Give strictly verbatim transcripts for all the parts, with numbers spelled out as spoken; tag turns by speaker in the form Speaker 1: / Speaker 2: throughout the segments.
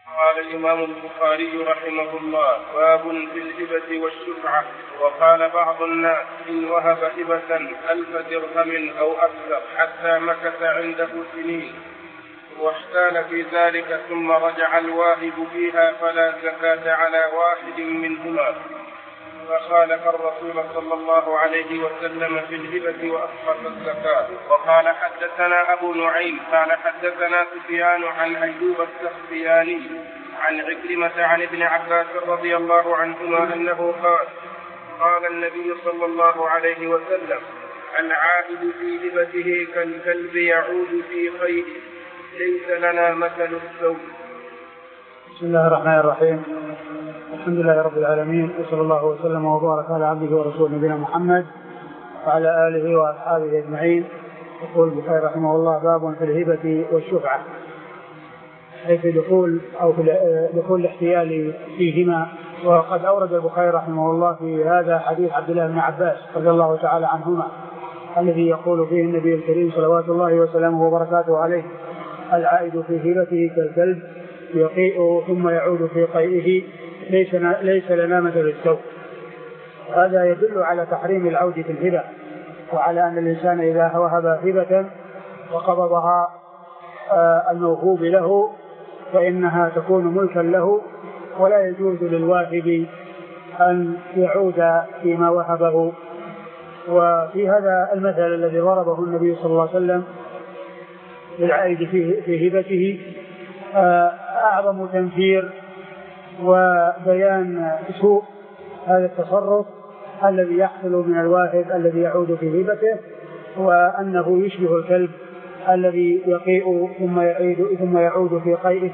Speaker 1: قال الإمام البخاري رحمه الله: باب في الهبة والشفعة. وقال بعض الناس: إن وهب هبة ألف درهم أو أكثر حتى مكث عنده سنين واحتال في ذلك ثم رجع الواهب فيها فلا زكاة على واحد منهما، فخالف الرسول صلى الله عليه وسلم في الهبة وأسقط الزكاة. وقال حدثنا أبو نعيم قال حدثنا سفيان عن أيوب السختياني عن عكرمة عن ابن عباس رضي الله عنهما أنه قال: قال النبي صلى الله عليه وسلم: العائد في هبته كالكلب يعود في قيده، ليس لنا مثل السوء.
Speaker 2: بسم الله الرحمن الرحيم. الحمد لله رب العالمين، وصلى الله وسلم وبارك على عبده ورسوله نبينا محمد وعلى آله وأصحابه أجمعين. يقول البخاري رحمه الله: باب في الهبة والشفعة، أي في دخول أو في دخول الاحتيال فيهما. وقد أورد البخاري رحمه الله في هذا حديث عبد الله بن عباس رضي الله تعالى عنهما الذي يقول فيه النبي الكريم صلوات الله وسلامه وبركاته عليه: العائد في هبته كالكلب يقيء ثم يعود في قيئه، ليس, ليس لنا مثل السوء. هذا يدل على تحريم العود في الهبة، وعلى أن الإنسان إذا وهب هبة وقبضها الموهوب له فإنها تكون ملكا له، ولا يجوز للواهب أن يعود فيما وهبه. وفي هذا المثل الذي ضربه النبي صلى الله عليه وسلم للعائد في هبته أعظم تنفير وبيان سوء هذا التصرف الذي يحصل من الواهب الذي يعود في هبته، وأنه يشبه الكلب الذي يقيء ثم يعيد ثم يعود في قيئه.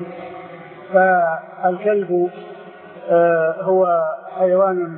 Speaker 2: فالكلب هو حيوان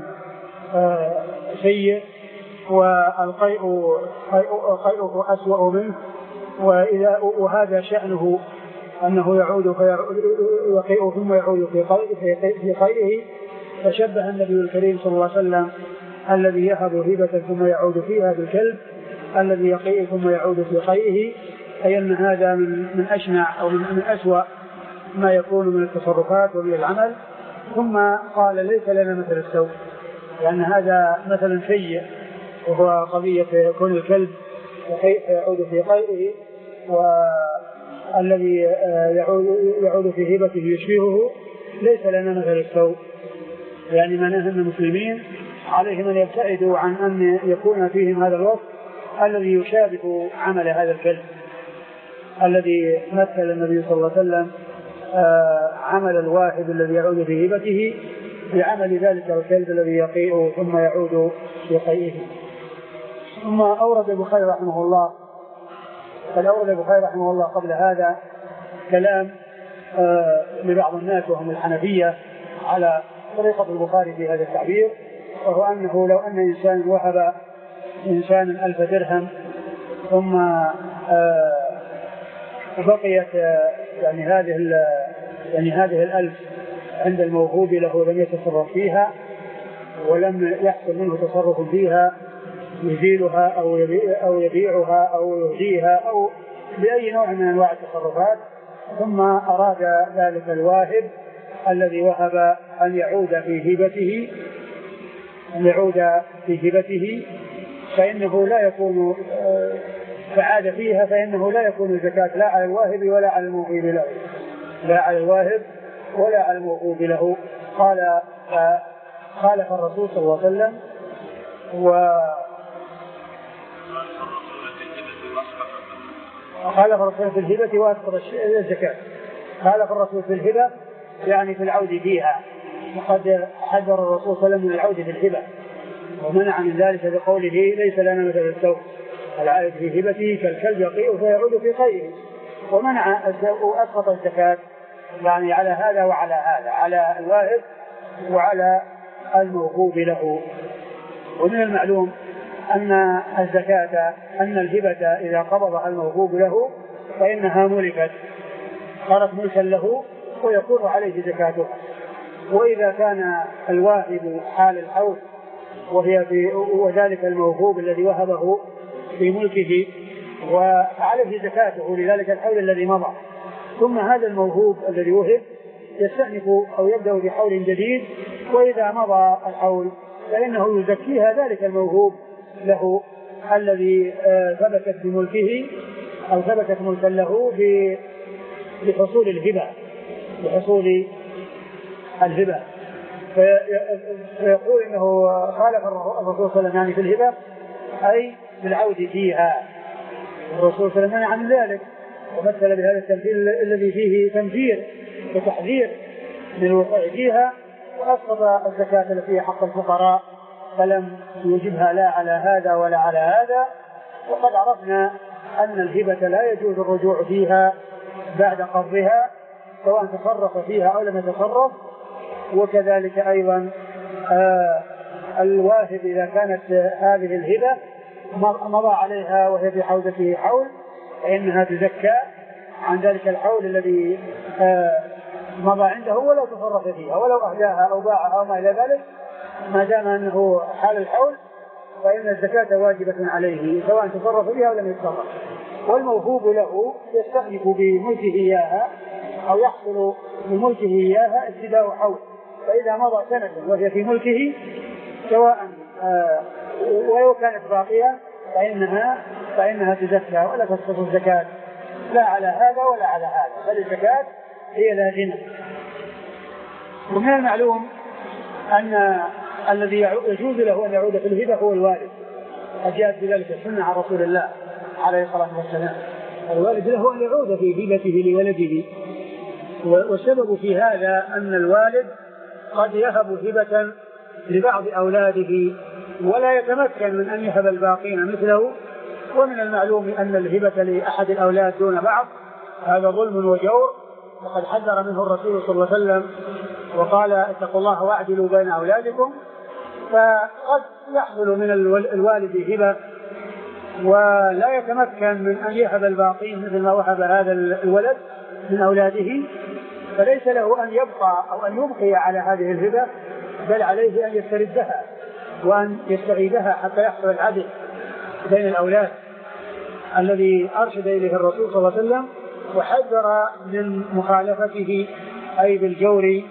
Speaker 2: سيء، والقيء قيءه أسوأ منه، وإذا وهذا شأنه أنه يعود فيقيء ثم يعود في قيئه. فشبه النبي الكريم صلى الله عليه وسلم الذي يهب هبة ثم يعود فيها بالكلب الذي يقيء ثم يعود في قيئه، أي أن هذا من من أشنع أو من أسوأ ما يكون من التصرفات ومن العمل. ثم قال: ليس لنا مثل السوء، لأن هذا مثل سيء، وهو قضية كون الكلب يعود في قيئه، والذي يعود, يعود في هبته يشبهه. ليس لنا مثل السوء، يعني معناه أن المسلمين عليهم أن يبتعدوا عن أن يكون فيهم هذا الوصف الذي يشابه عمل هذا الكلب الذي مثل النبي صلى الله عليه وسلم عمل الواحد الذي يعود في هبته بعمل ذلك الكلب الذي يقيء ثم يعود في قيئه. ثم أورد البخاري رحمه الله قد أورد البخاري رحمه الله قبل هذا كلام لبعض الناس وهم الحنفية على طريقة البخاري في هذا التعبير، وهو أنه لو أن إنسان وهب إنسان ألف درهم ثم بقيت يعني هذه يعني هذه الألف عند الموهوب له لم يتصرف فيها ولم يحصل منه تصرف فيها يزيلها أو أو يبيعها أو يهديها أو بأي نوع من أنواع التصرفات، ثم أراد ذلك الواهب الذي وهب أن يعود في هبته أن يعود في هبته فإنه لا يكون فعاد فيها فإنه لا يكون الزكاة لا على الواهب ولا على الموهوب له لا على الواهب ولا على الموهوب له. قال خالف الرسول صلى الله عليه وسلم وخالف الرسول في الهبة وأسقط الزكاة. خالف الرسول في الهبة يعني في العود فيها، وقد حذر الرسول صلى الله عليه وسلم من العود في الهبة ومنع من ذلك بقوله: ليس لنا مثل السوء، العائد في هبته كالكلب يقيء فيعود في قيئه. ومنع وأسقط الزكاة يعني على هذا وعلى هذا، على الواهب وعلى الموهوب له. ومن المعلوم أن الزكاة أن الهبة إذا قبضها الموهوب له فإنها ملكت صارت ملكا له ويكون عليه زكاتها. وإذا كان الواهب حال الحول وهي في وذلك الموهوب الذي وهبه في ملكه وعليه زكاته لذلك الحول الذي مضى، ثم هذا الموهوب الذي وهب يستأنف أو يبدأ بحول جديد، وإذا مضى الحول فإنه يزكيها ذلك الموهوب له الذي ثبتت بملكه أو ثبتت ملكا له بحصول الهبة بحصول الهبة فيقول إنه خالف الرسول صلى الله عليه وسلم يعني في الهبة أي بالعود فيها. الرسول صلى الله عليه وسلم عن ذلك ومثل بهذا التمثيل الذي فيه تنفير وتحذير من الوقوع فيها، وأسقط الزكاة التي هي حق الفقراء فلم يوجبها لا على هذا ولا على هذا. وقد عرفنا أن الهبة لا يجوز الرجوع فيها بعد قبضها سواء تصرف فيها أو لم يتصرف، وكذلك أيضا آه الواهب إذا كانت هذه الهبة مضى عليها وهي في حوزته حول فإنها تزكى عن ذلك الحول الذي آه مضى عنده ولو تصرف فيها ولو أهداها أو باعها أو ما إلى ذلك، ما دام أنه حال الحول فإن الزكاة واجبة عليه سواء تصرف فيها أو لم يتصرف. والموهوب له يستأنف بملكه إياها أو يحصل بملكه إياها ابتداء حول، فإذا مضى سنة وهي في ملكه سواء آه ولو كانت باقية فإنها فإنها تزكى ولا تسقط الزكاة لا على هذا ولا على هذا، بل الزكاة هي لازمة. ومن المعلوم أن الذي يجوز له أن يعود في الهبة هو الوالد، أجاءت بذلك السنة عن رسول الله عليه الصلاة والسلام. الوالد له أن يعود في هبته لولده، والسبب في هذا أن الوالد قد يهب هبة لبعض أولاده ولا يتمكن من أن يهب الباقين مثله. ومن المعلوم أن الهبة لأحد الأولاد دون بعض هذا ظلم وجور، وقد حذر منه الرسول صلى الله عليه وسلم وقال اتقوا الله واعدلوا بين أولادكم. فقد يحصل من الوالد هبة ولا يتمكن من أن يهب الباقين مثل ما وهب هذا الولد من أولاده، فليس له أن يبقى أو أن يبقي على هذه الهبة، بل عليه أن يستردها وأن يستعيدها حتى يحصل العدل بين الأولاد الذي أرشد إليه الرسول صلى الله عليه وسلم وحذر من مخالفته أي بالجور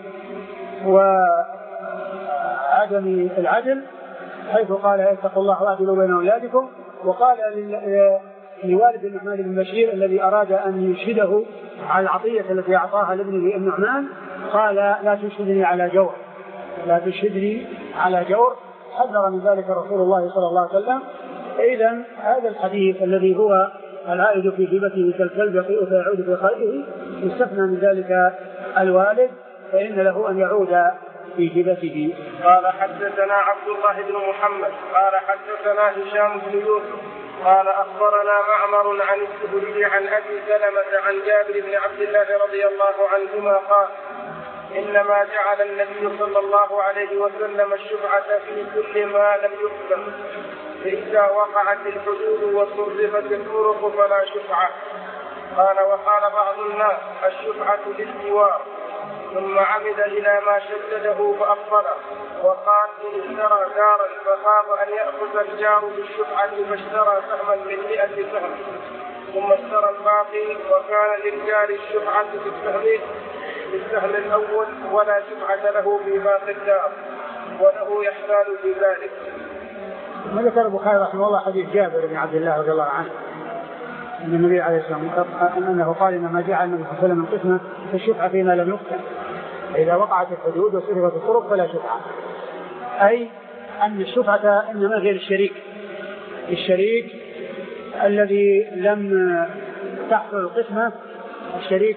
Speaker 2: وعدم العدل، حيث قال اتقوا الله واعدلوا بين أولادكم. وقال لوالد النعمان بن بشير الذي أراد أن يشهده على العطية التي أعطاها لابنه النعمان قال لا تشهدني على جور لا تشهدني على جور حذر من ذلك رسول الله صلى الله عليه وسلم. إذن هذا الحديث الذي هو العائد في هبته كالكلب يقيء فيعود في خلقه يستثنى من ذلك الوالد، فإن له أن يعود في هبته.
Speaker 1: قال حدثنا عبد الله بن محمد قال حدثنا هشام بن يوسف قال أخبرنا معمر عن الزهري عن أبي سلمة عن جابر بن عبد الله رضي الله عنهما قال إنما جعل النبي صلى الله عليه وسلم الشفعة في كل ما لم يقسم، فإذا وقعت الحدود وصرفت الطرق فلا شفعة. قال وقال بعض الناس الشفعة للجوار، ثم عمد إلى ما شدده فأبطله وقال إن اشترى دارا فخاف أن يأخذ الجار بالشفعة فاشترى سهما من مئة سهم ثم اشترى الباقي وكان للجار الشفعة في السهم في السهم الأول ولا شفعة له في باقي الدار وله يحتال في ذلك.
Speaker 2: ما ذكر البخاري رحمه الله حديث جابر بن عبد الله رضي الله عنه أن النبي عليه الصلاة والسلام أنه قال إنما جعل النبي صلى الله عليه وسلم القسمة في الشفعة فيما لم يقسم، إذا وقعت الحدود وصرفت الطرق فلا شفعة، أي أن الشفعة إنما غير الشريك الشريك الذي لم تحصل القسمة، الشريك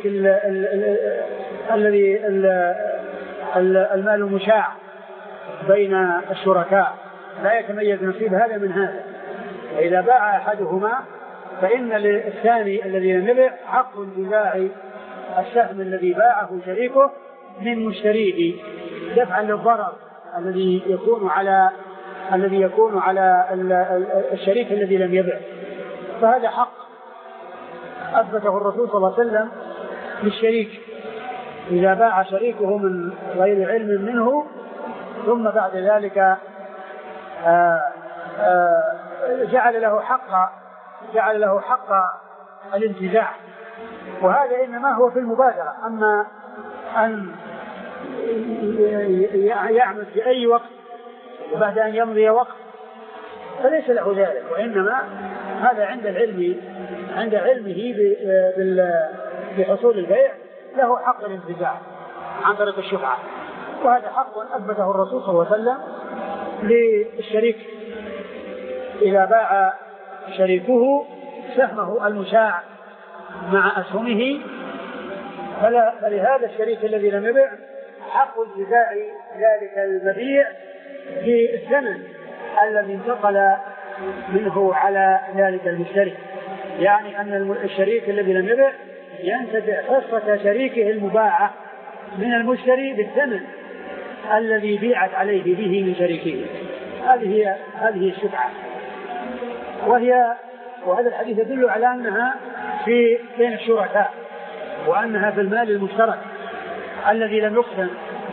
Speaker 2: الذي المال المشاع بين الشركاء لا يتميز نصيب هذا من هذا، فإذا باع أحدهما فإن للثاني الذي لم يبع حق لباع السهم الذي باعه شريكه من مشتريه دفعا للضرر الذي يكون على الذي يكون على الشريك الذي لم يبع. فهذا حق أثبته الرسول صلى الله عليه وسلم للشريك إذا باع شريكه من غير علم منه ثم بعد ذلك آآ آآ جعل له حق جعل له حق الانتزاع، وهذا إنما هو في المبادرة. أما أن يعمل في أي وقت بعد أن يمضي وقت فليس له ذلك، وإنما هذا عند العلم عند علمه بحصول البيع له حق الانتزاع عن طريق الشفعة، وهذا حق أثبته الرسول صلى الله عليه وسلم للشريك إذا باع شريكه سهمه المشاع مع أسهمه فلا فلهذا الشريك الذي لم يبع حق انتزاع ذلك المبيع بالثمن الذي انتقل منه على ذلك المشتري، يعني أن الشريك الذي لم يبع ينتزع حصة شريكه المباعة من المشتري بالثمن الذي بيعت عليه به من شريكه. هذه هي هذه الشفعة، وهي وهذا الحديث يدل على أنها في بين الشركاء، وأنها في المال المشترك الذي لم يقسم.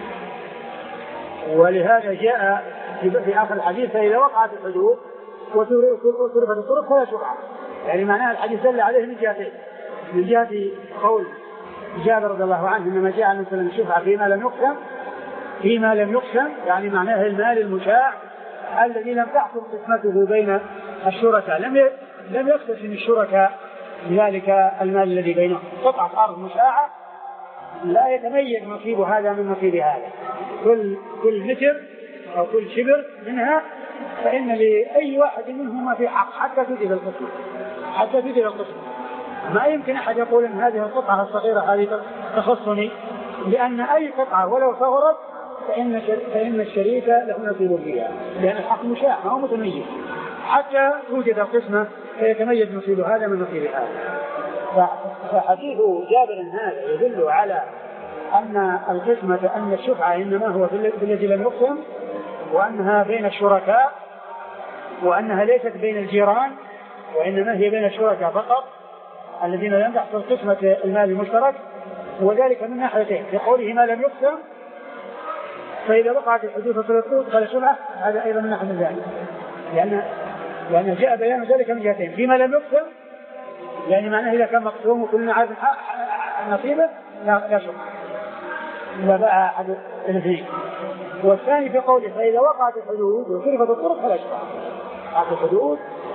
Speaker 2: ولهذا جاء في آخر الحديث فإذا وقعت الحدود وصرفت الطرق فلا شفعة، يعني معناها الحديث دل عليه من جهتين: من جهة قول جابر رضي الله عنه إنما جاء مثلا الشفعة فيما لم يقسم فيما لم يقسم يعني معناه المال المشاع الذي لم تحصل قسمته بين الشركاء، لم لم يقسم الشركاء ذلك المال الذي بينهم. قطعة أرض مشاعة لا يتميز نصيب هذا من نصيب هذا، كل كل متر أو كل شبر منها فإن لأي واحد منهما في حق حتى تدل القسمة حتى تدل القسمة. ما يمكن أحد يقول أن هذه القطعة الصغيرة هذه تخصني، لأن أي قطعة ولو صغرت فإن فإن الشريك له نصيب فيها، لأن الحق مشاع ما هو متميز حتى توجد القسمة فيتميز نصيب هذا من نصيب هذا. فحديث جابر هذا يدل على أن القسمة أن الشفعة إنما هو في الذي لم يقسم، وأنها بين الشركاء، وأنها ليست بين الجيران، وإنما هي بين الشركاء فقط الذين لم تحصل قسمة المال المشترك. وذلك من ناحيتين: في قوله ما لم يقسم فإذا وقعت الحدود فلا شفعة، هذا أيضا من ناحية ذلك، لأن لأن جاء بيان ذلك من جهتين: فيما لم يقسم يعني معناه إذا كان مقسوم وكلنا عارف نصيبه لا لا شفعة إذا باع أحد الاثنين. والثاني في قوله فإذا وقعت الحدود وصرفت الطرق فلا شفعة، وقعت الحدود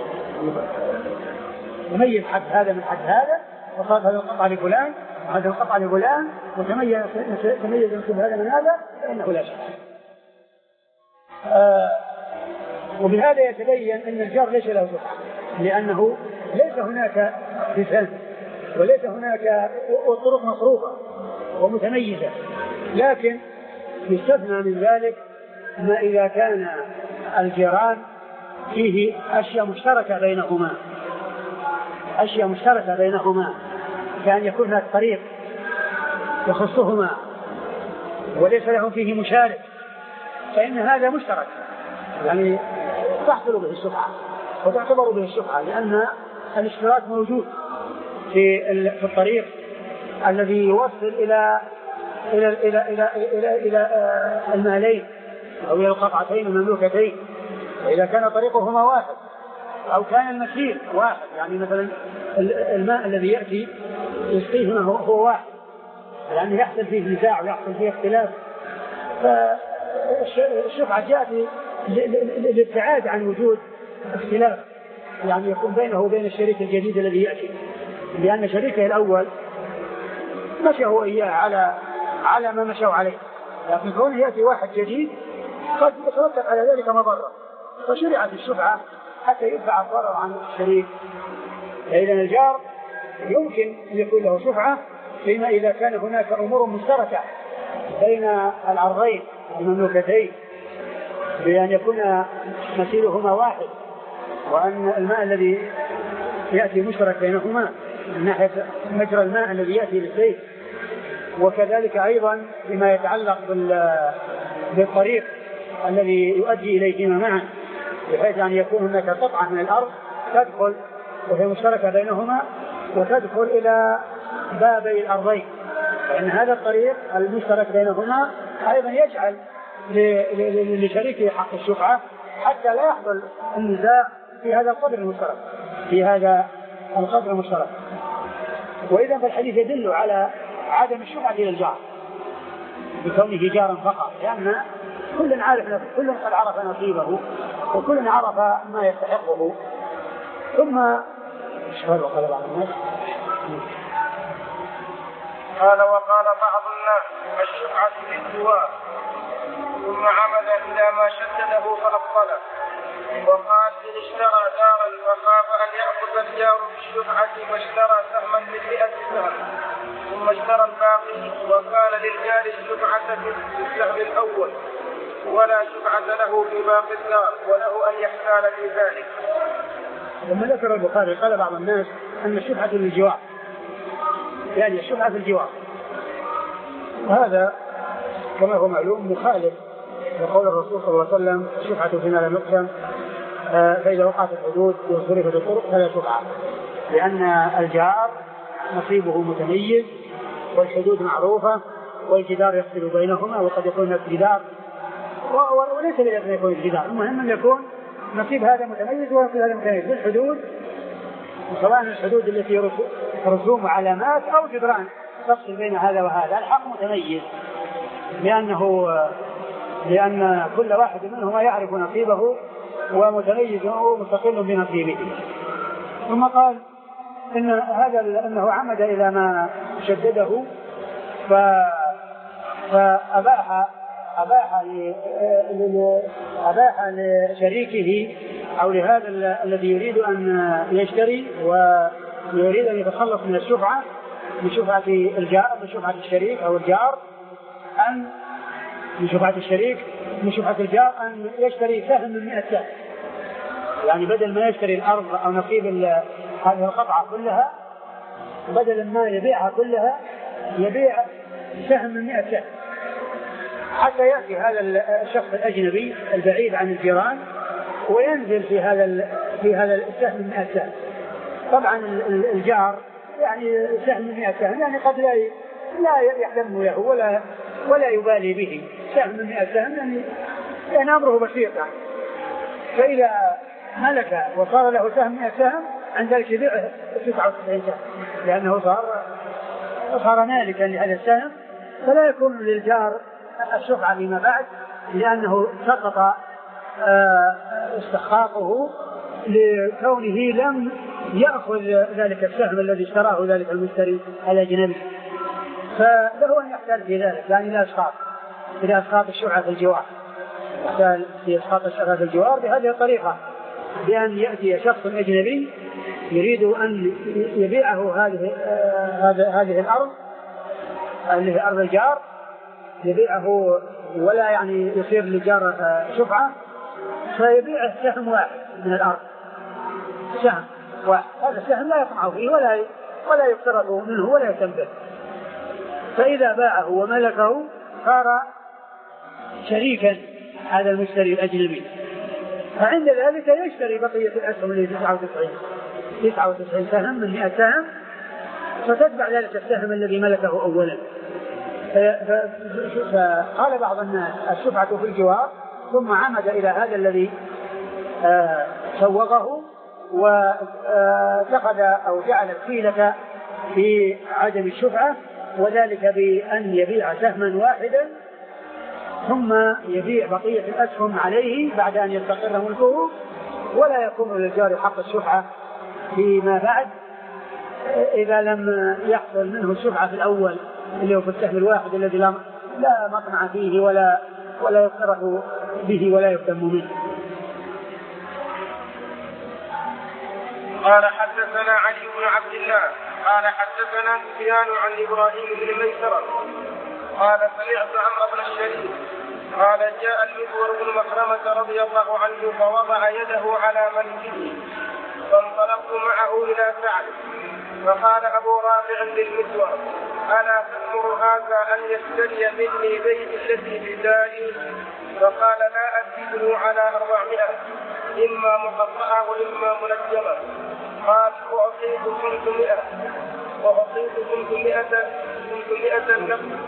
Speaker 2: يميز حد هذا من حد هذا، وصار هذا القطع لفلان وهذا القطع لفلان وتميز تميز نصيب هذا من هذا فإنه لا شفعة. آه وبهذا يتبين أن الجار ليس له شفعة، لأنه ليس هناك مثال وليس هناك طرق مصروفة ومتميزة، لكن يستثنى من ذلك ما إذا كان الجيران فيه أشياء مشتركة بينهما أشياء مشتركة بينهما كأن يكون هناك طريق يخصهما وليس لهم فيه مشارك، فإن هذا مشترك يعني تحصل به الشفعة وتعتبر به الشفعة، لأن الاشتراك موجود في في الطريق الذي يوصل إلى إلى إلى إلى إلى إلى المالين أو إلى القطعتين المملوكتين، وإذا كان طريقهما واحد أو كان المسير واحد، يعني مثلا الماء الذي يأتي يسقيهما هو واحد، يعني يحصل فيه نزاع ويحصل فيه اختلاف، فالشفعة جاءت للابتعاد عن وجود اختلاف يعني يكون بينه وبين الشريك الجديد الذي يأتي، لأن شريكه الأول مشوا إياه على على ما مشوا عليه، لكن كونه يأتي واحد جديد قد يترتب على ذلك مضرة، فشرعت الشفعة حتى يدفع الضرر عن الشريك. فإذا الجار يمكن أن يكون له شفعة فيما إذا كان هناك أمور مشتركة بين العرضين المملوكتين، بأن يكون مسيرهما واحد، وأن الماء الذي يأتي مشترك بينهما من ناحية مجرى الماء الذي يأتي للبيت، وكذلك أيضا بما يتعلق بالطريق الذي يؤدي إليهما معا، بحيث أن يكون هناك قطعة من الأرض تدخل وهي مشتركة بينهما وتدخل إلى بابي الأرضين، فإن هذا الطريق المشترك بينهما أيضا يجعل لشريكه حق الشفعة حتى لا يحصل النزاع في هذا القدر المشترك في هذا القدر المشترك. وإذا فالحديث يدل على عدم الشفعة للجار، بكونه جارا فقط، لأن كل عارف كل قد عرف نصيبه وكل عرف ما يستحقه. ثم اشهد وقال بعض الناس
Speaker 1: قال وقال بعض الناس الشفعة للجوار، ثم عمد إلى ما شدده فأبطله، وقال إن اشترى دارا فخاف أن يأخذ الجار بالشفعة فاشترى سهما من مئة سهم ثم اشترى الباقي، وكان للجار الشفعة في السهم الأول ولا شفعة له في باقي الدار وله أن يحتال في ذلك.
Speaker 2: لما ذكر البخاري قال بعض الناس أن الشفعة للجوار، يعني الشفعة في الجوار، وهذا كما هو معلوم مخالف لقول الرسول صلى الله عليه وسلم الشفعة فيما لم يقسم، فإذا وقعت الحدود وصرفت الطرق فلا شفعة، لأن الجار نصيبه متميز والحدود معروفة والجدار يفصل بينهما، وقد يكون هناك جدار وليس بأن يكون الجدار، المهم أن يكون نصيب هذا متميز ونصيب هذا متميز بالحدود، سواء الحدود التي رسوم وعلامات أو جدران تفصل بين هذا وهذا. الحق متميز لأنه لأن كل واحد منهما يعرف نصيبه ومتميز ومستقل بنصيبه. ثم قال إن هذا أنه عمد إلى ما شدده فأباح أباح أباح لشريكه أو لهذا الذي يريد أن يشتري ويريد أن يتخلص من الشفعة من شفعة الجار من شفعة الشريك أو الجار أن من شفعة الشريك من شفعة الجار أن يشتري سهم من مئة سهم، يعني بدل ما يشتري الأرض أو نصيب هذه القطعة كلها بدل ما يبيعها كلها يبيع سهم من مئة سهم، حتى يأتي هذا الشخص الأجنبي البعيد عن الجيران وينزل في هذا في هذا السهم من مئة سهم. طبعا الجار يعني سهم من مئة سهم يعني قد لا لا يحلم له ولا ولا يبالي به، سهم من مئة سهم يعني يعني أمره بسيط يعني. فإذا ملك وصار له سهم مئة سهم عند ذلك يبيعه تسعة وتسعين سهم، لأنه صار صار مالكا لهذا السهم، فلا يكون للجار الشفعة فيما بعد، لأنه سقط استحقاقه لكونه لم يأخذ ذلك السهم الذي اشتراه ذلك المشتري الأجنبي، فله أن يحتال في ذلك، يعني لا إسقاط إلى إسقاط الشفعة في الجوار، يحتال في إسقاط الشفعة في الجوار بهذه الطريقة، بأن يأتي شخص أجنبي يريد أن يبيعه هذه هذه الأرض اللي هي أرض الجار، يبيعه ولا يعني يصير للجار شفعة، فيبيع سهم واحد من الأرض، سهم واحد، هذا السهم لا يطمع فيه ولا ولا يقترض منه ولا يتنبه، فإذا باعه وملكه صار شريكا هذا المشتري الأجنبي، فعند ذلك يشتري بقية الأسهم اللي تسعة وتسعين تسعة وتسعين سهم من مئة سهم، فتتبع ذلك السهم الذي ملكه أولا. فقال بعض الناس الشفعة في الجوار، ثم عمد إلى هذا الذي آه سوغه واتخذ أو جعل الحيلة في عدم الشفعة، وذلك بأن يبيع سهما واحدا ثم يبيع بقية الأسهم عليه بعد أن يستقر ملكه، ولا يكون للجار حق الشفعة فيما بعد إذا لم يحصل منه الشفعة في الأول اللي هو في السهم الواحد الذي لا لا مطمع فيه ولا ولا يقترح به ولا يهتم منه.
Speaker 1: قال حدثنا علي بن عبد الله قال حدثنا سفيان عن إبراهيم بن ميسرة قال سمعت عمرو بن الشريف قال جاء المسور بن مخرمة رضي الله عنه فوضع يده على منكبه فانطلقت معه إلى سعد، فقال أبو رافع للمسور ألا تأمر هذا أن يشتري مني بيت الذي بدائي؟ فقال لا أزيده على أربعمائة إما مقطعة وإما منجمة. قال وأعطيت خمسمائة وأعطيت خمسمائة خمسمائة نقدا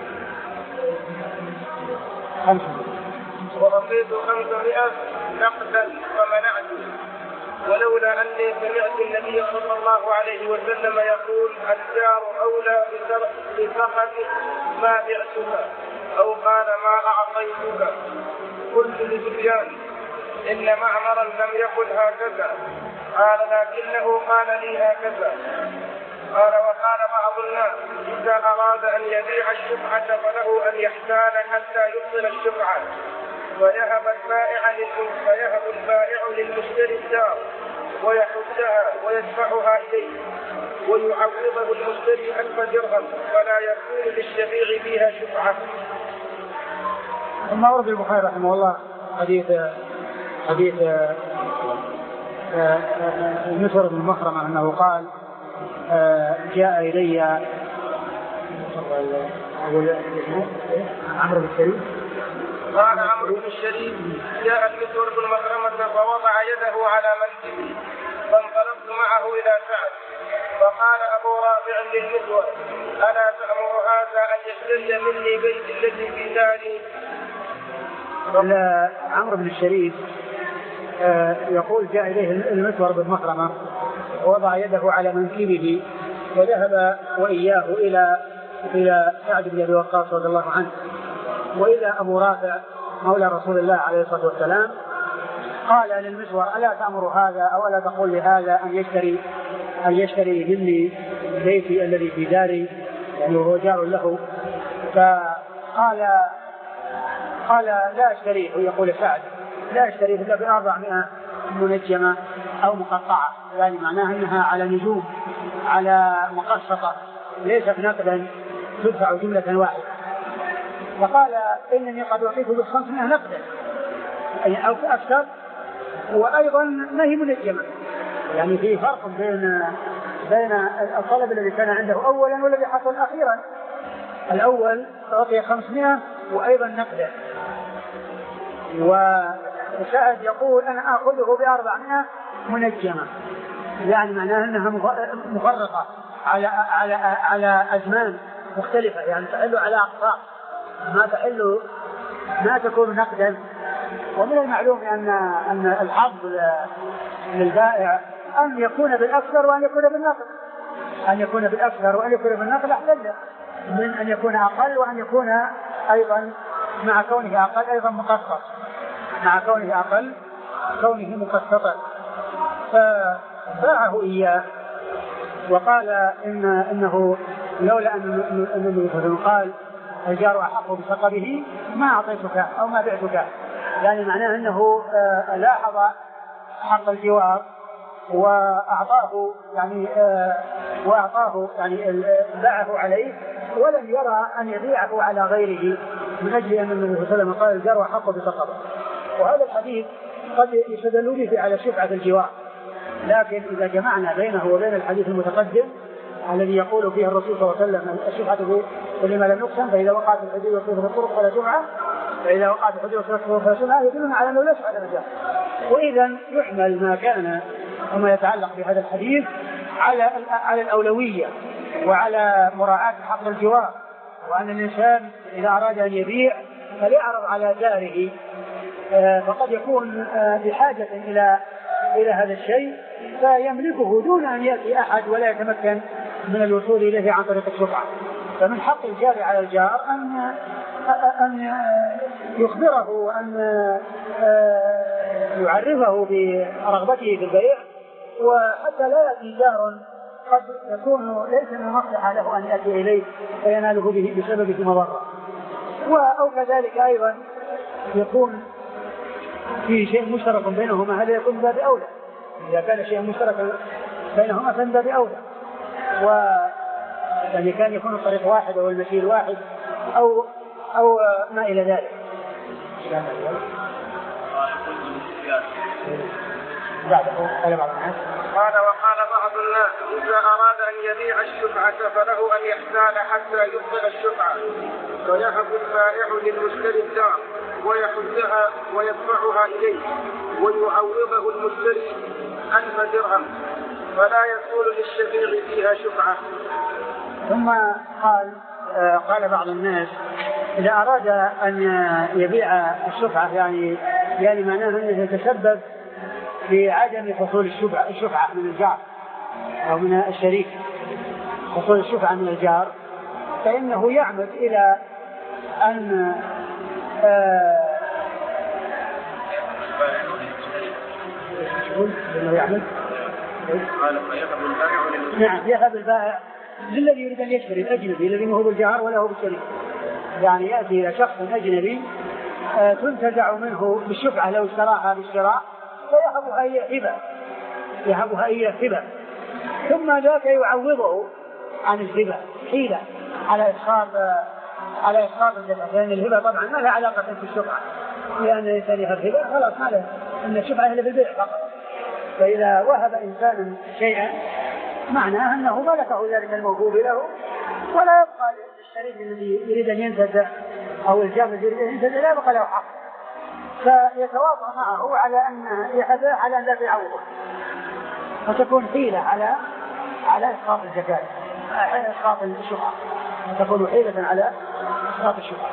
Speaker 1: وأعطيت خمسمائة نقدا فمنعته، ولولا أني سمعت النبي صلى الله عليه وسلم يقول الجار أولى بسخط ما بعتها أو قال ما أعطيتك. قلت لسفيان إن معمرا لم يقل هكذا، قال لكنه قال لي هكذا. قال وقال بعض الناس إذا أراد أن يبيع الشفعة فله أن يحتال حتى يبطل الشفعة ويهب البائع فيهب البائع للمشتري الدار ويحدها ويدفعها إليه ويعوضه المشتري ألف درهم فلا يكون للشفيع فيها شفعة.
Speaker 2: ثم ورد البخاري رحمه الله حديث حديث المسور بن مخرمة أنه قال جاء إلي عمرو بن الشريف
Speaker 1: قال عمرو بن الشريف جاء المسور بن مخرمة فوضع يده على منكبي فانطلقت معه إلى سعد فقال أبو رافع للمسور ألا تأمر هذا أن يشتري مني بيت الذي في داري؟
Speaker 2: عمرو بن الشريف يقول جاء إليه المسور بن مخرمة ووضع يده على منكبه وذهب وإياه إلى إلى سعد بن أبي وقاص رضي الله عنه. وإذا أبو رافع مولى رسول الله عليه الصلاة والسلام قال للمسور ألا تأمر هذا أو ألا تقول لهذا أن يشتري أن يشتري مني بيتي الذي في داري، يعني وهو جار له. فقال قال لا أشتريه، يقول سعد لا أشتريه إلا بأربعمائة منجمة أو مقطعة، يعني معناها أنها على نجوم على مقسطة ليست نقدا تدفع جملة واحدة. فقال إنني قد أعطيته بخمسمائة نقدا أو أكثر، وأيضا ما هي منجمة، يعني في فرق بين بين الطلب الذي كان عنده أولا والذي حصل أخيرا. الأول أعطي خمسمائة وأيضا نقدا، وسعد يقول أنا أخذه بأربعمائة منجمة، يعني معناها أنها مفرقة على على على أزمان مختلفة، يعني تحل على أقساط ما تحل ما تكون نقدا. ومن المعلوم أن أن الحظ للبائع أن يكون بالأكثر وأن يكون بالنقد، أن يكون بالأكثر وأن يكون بالنقد أحسن من أن يكون أقل وأن يكون أيضا مع كونه أقل أيضا مقسط، مع كونه أقل كونه مقسطا. فباعه إياه وقال إن إنه لولا أن النبي صلى الله عليه وسلم قال الجار أحق بثقبه ما أعطيتك أو ما بعتك، يعني معناه أنه لاحظ حق الجوار وأعطاه يعني وأعطاه يعني باعه عليه ولم يرى أن يبيعه على غيره من أجل أن النبي صلى الله عليه وسلم قال الجار أحق بثقبه. وهذا الحديث قد يستدل به على شفعة الجوار، لكن إذا جمعنا بينه وبين الحديث المتقدم الذي يقول فيه الرسول صلى الله عليه وسلم الشفعة كلما لم يقسم فإذا وقعت الحدود وصيغ الطرق فلا شفعة، فإذا وقعت الحدود وصيغ الطرق فلا شفعة، يدلنا على أنه لا شفعة مجال. وإذا يحمل ما كان وما يتعلق بهذا الحديث على على الأولوية وعلى مراعاة حق الجوار، وأن الإنسان إذا أراد أن يبيع فليعرض على جاره، فقد يكون بحاجة إلى إلى هذا الشيء فيملكه دون أن يأتي أحد ولا يتمكن من الوصول إليه عن طريق الشفعة. فمن حق الجار على الجار أن أن يخبره وأن يعرفه برغبته في البيع، وحتى لا يأتي جار قد يكون ليس من مصلحة له أن يأتي إليه فيناله به بسبب مضرة. أو كذلك أيضا يكون في شيء مشترك بينهما، هذا يكون من باب أولى. إذا كان شيء مشترك بينهما فمن باب أولى، و يعني كان يكون الطريق واحد أو المسير واحد أو أو ما إلى ذلك.
Speaker 1: قال وقال بعض الناس إذا أراد أن يبيع الشفعة فله أن يحتال حتى يبطل الشفعة ويهب البائع للمشتري الدار ويحدها ويدفعها إليه ويعوضه المشتري ألف درهم فلا يكون للشفيع فيها شفعة.
Speaker 2: ثم قال قال بعض الناس إذا أراد أن يبيع الشفعة يعني يعني معناه أنه يتسبب في عدم حصول الشفعة الشفعة من الجار أو من الشريك، حصول الشفعة من الجار، فإنه يعمد إلى أن آه انه يعمل نعم يذهب البائع للذي يريد ان يشتري الاجنبي الذي هو بالجار ولا هو بالشريك. يعني ياتي الى شخص اجنبي آه تنتزع منه بالشفعه لو اشتراها بالشراء فيهبها اي هبه يهبها اي هبه ثم ذاك يعوضه عن الهبه حيله على اسقاط آه على اسقاط الدفع، لان الهبه طبعا ما لها علاقه بالشفعه، لان الانسان يهب هبه خلاص ما له ان الشفعه هي بالبيع فقط. فإذا وهب إنسان شيئا معناه أنه ملكه ذلك الموهوب له ولا يبقى للشريك الذي يريد أن ينتزع أو الجامع الذي يريد أن ينتزع لا يبقى له حق، فيتواضع معه على أن يحبه على أن لا يعوضه، فتكون حيلة على على إسقاط الزكاة على إسقاط الشفعة، تكون حيلة على إسقاط الشفعة.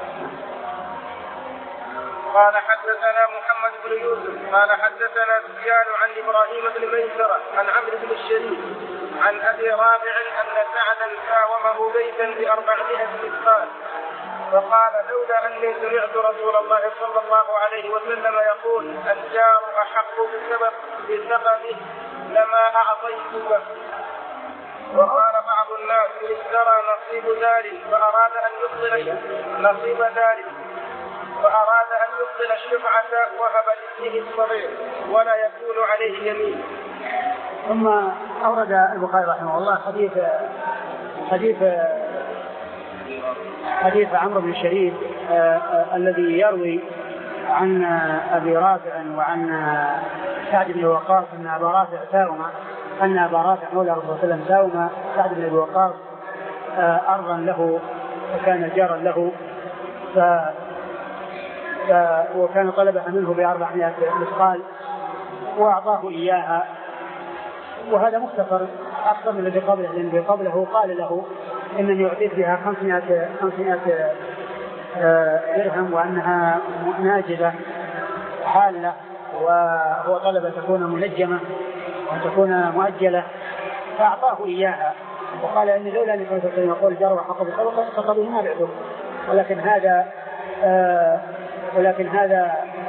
Speaker 1: قال حدثنا محمد بن يوسف قال حدثنا سفيان عن ابراهيم بن ميسرة عن عمرو بن الشريف عن ابي رافع ان سعدا ساومه بيتا باربعمائة مثقال فقال لولا اني سمعت رسول الله صلى الله عليه وسلم يقول الجار احق بسبب بسببه لما اعطيتك. وقال بعض الناس ان اشترى نصيب دار فاراد ان يبطل نصيب دار فأراد أن يبطل الشفعة وهب لابنه الصغير ولا يكون عليه يمين.
Speaker 2: ثم أورد البخاري رحمه الله حديث حديث حديث عمرو بن الشريف الذي يروي عن أبي رافع وعن سعد بن وقاص أن أبا رافع ساوم أن أبا رافع مولى رسول الله صلى الله عليه وسلم ساوم سعد بن أبي وقاص أرضا له وكان جارا له ف وكان طلبها منه بأربعمائة مثقال وأعطاه إياها، وهذا مختصر أكثر من الذي قبله، لأن قبله قال له إنني أعطيت بها خمسمائة درهم وأنها ناجزة حالة وهو طلب تكون منجمة وأن تكون مؤجلة فأعطاه إياها وقال إني لولا أن كنت يقول جار وحق بالصدقة فقبله ما بعته، ولكن هذا آه ولكن هذا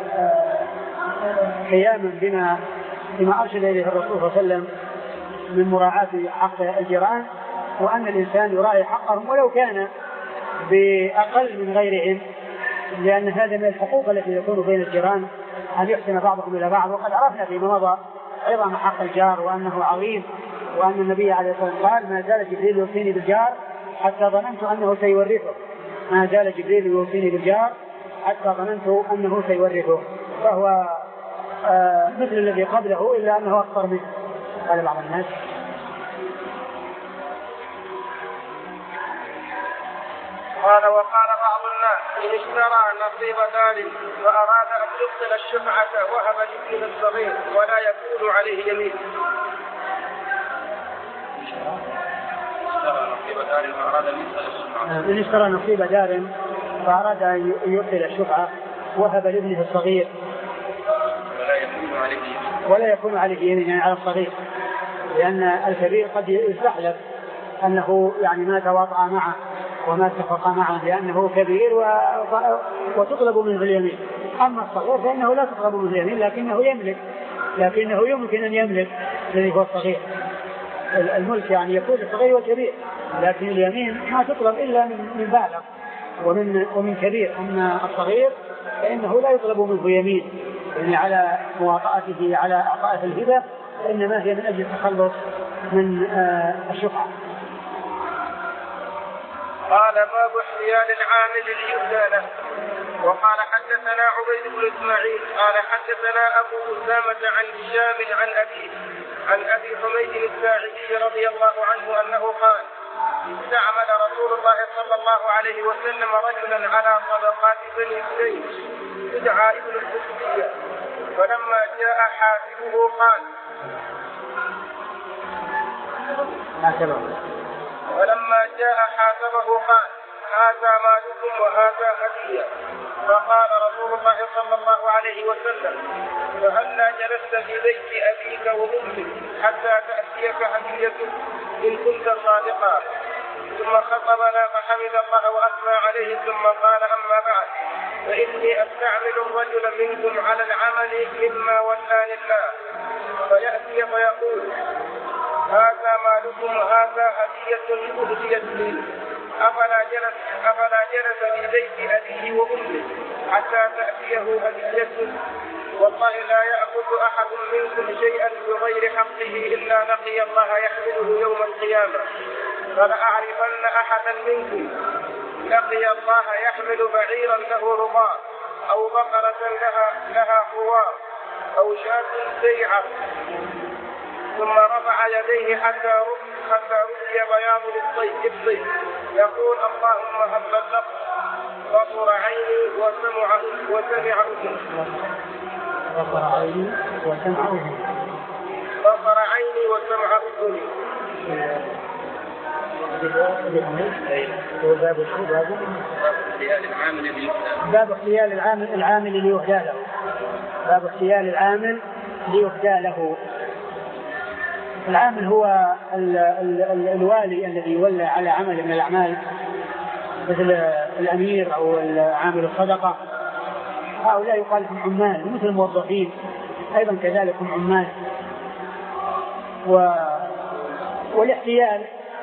Speaker 2: قياما بما بما أرشد إليه الرسول صلى الله عليه وسلم من مراعاة حق الجيران، وأن الإنسان يراعي حقهم ولو كان بأقل من غيرهم، لأن هذا من الحقوق التي تكون بين الجيران أن يحسن بعضهم إلى بعض. وقد عرفنا فيما مضى عظم حق الجار وأنه عظيم، وأن النبي عليه الصلاة والسلام قال ما زال جبريل يوصيني بالجار حتى ظننت أنه سيورثه ما زال جبريل يوصيني بالجار حتى ظننت أنه سيورثه، فهو آه مثل الذي قبله إلا أنه أكثر منه قال بعض الناس.
Speaker 1: قال وقال بعض الناس إن اشترى نصيب دار وأراد أن يبطل الشفعة وهب لابنه الصغير ولا يكون عليه يمين.
Speaker 2: إن اشترى نصيب دار فأراد أن يبطل الشفعة وهب لابنه الصغير ولا يكون عليه يمين يعني على الصغير، لأن الكبير قد يستحلف أنه يعني ما تواطأ معه وما اتفق معه لأنه كبير و... وتطلب منه اليمين. أما الصغير فإنه لا تطلب منه اليمين لكنه يملك لكنه يمكن أن يملك الذي هو الصغير. الملك يعني يكون الصغير والكبير، لكن اليمين ما تطلب إلا من بالغ ومن ومن كبير. أما الصغير فإنه لا يطلب منه يمين يعني على مواطأته على أعطائه الهبة، إنما هي من أجل التخلص من آه الشفعة.
Speaker 1: قال باب احتيال العامل ليهدى له. وقال حدثنا عبيد بن اسماعيل قال حدثنا ابو اسامه عن هشام عن ابيه عن ابي حميد الساعدي رضي الله عنه انه قال استعمل رسول الله صلى الله عليه وسلم رجلا على طبقات بني سليم يدعى ابن الحسبيه، فلما جاء حاسبه قال ولما جاء حاسبه قال هذا مالكم وهذا هدية. فقال رسول الله صلى الله عليه وسلم فهلا جلست في بيت أبيك وأمك حتى تأتيك هديتك إن كنت صادقا؟ ثم خطبنا فحمد الله وأثنى عليه ثم قال أما بعد فإني أستعمل الرجل منكم على العمل مما ولاني الله فيأتي فيقول هذا مالكم هذا هدية أهديت لي أفلا جلس أفلا جلس في بيت أبيه وأمه حتى تأتيه هديته والله لا يأخذ أحد منكم شيئا بغير حقه إلا لقي الله يحمله يوم القيامة فلأعرفن أحدا منكم لقي الله يحمل بعيرا له رضاء أو بقرة لها لها خوار أو شاة سيعة ثم رفع يديه حتى حتى رؤي بياض الطيب يقول اللهم هل بلغت بصر عيني وسمع وسمع أذني
Speaker 2: بصر عيني وسمع أذني
Speaker 1: بصر عيني وسمع أذني
Speaker 2: باب احتيال العامل العامل ليهدى له باب احتيال العامل ليهدى له. العامل هو ال ال ال الوالي الذي يولى على عمل من الأعمال مثل الأمير أو عامل الصدقة. هؤلاء يقال لهم عمال مثل الموظفين أيضا كذلك هم عمال. و... والاحتيال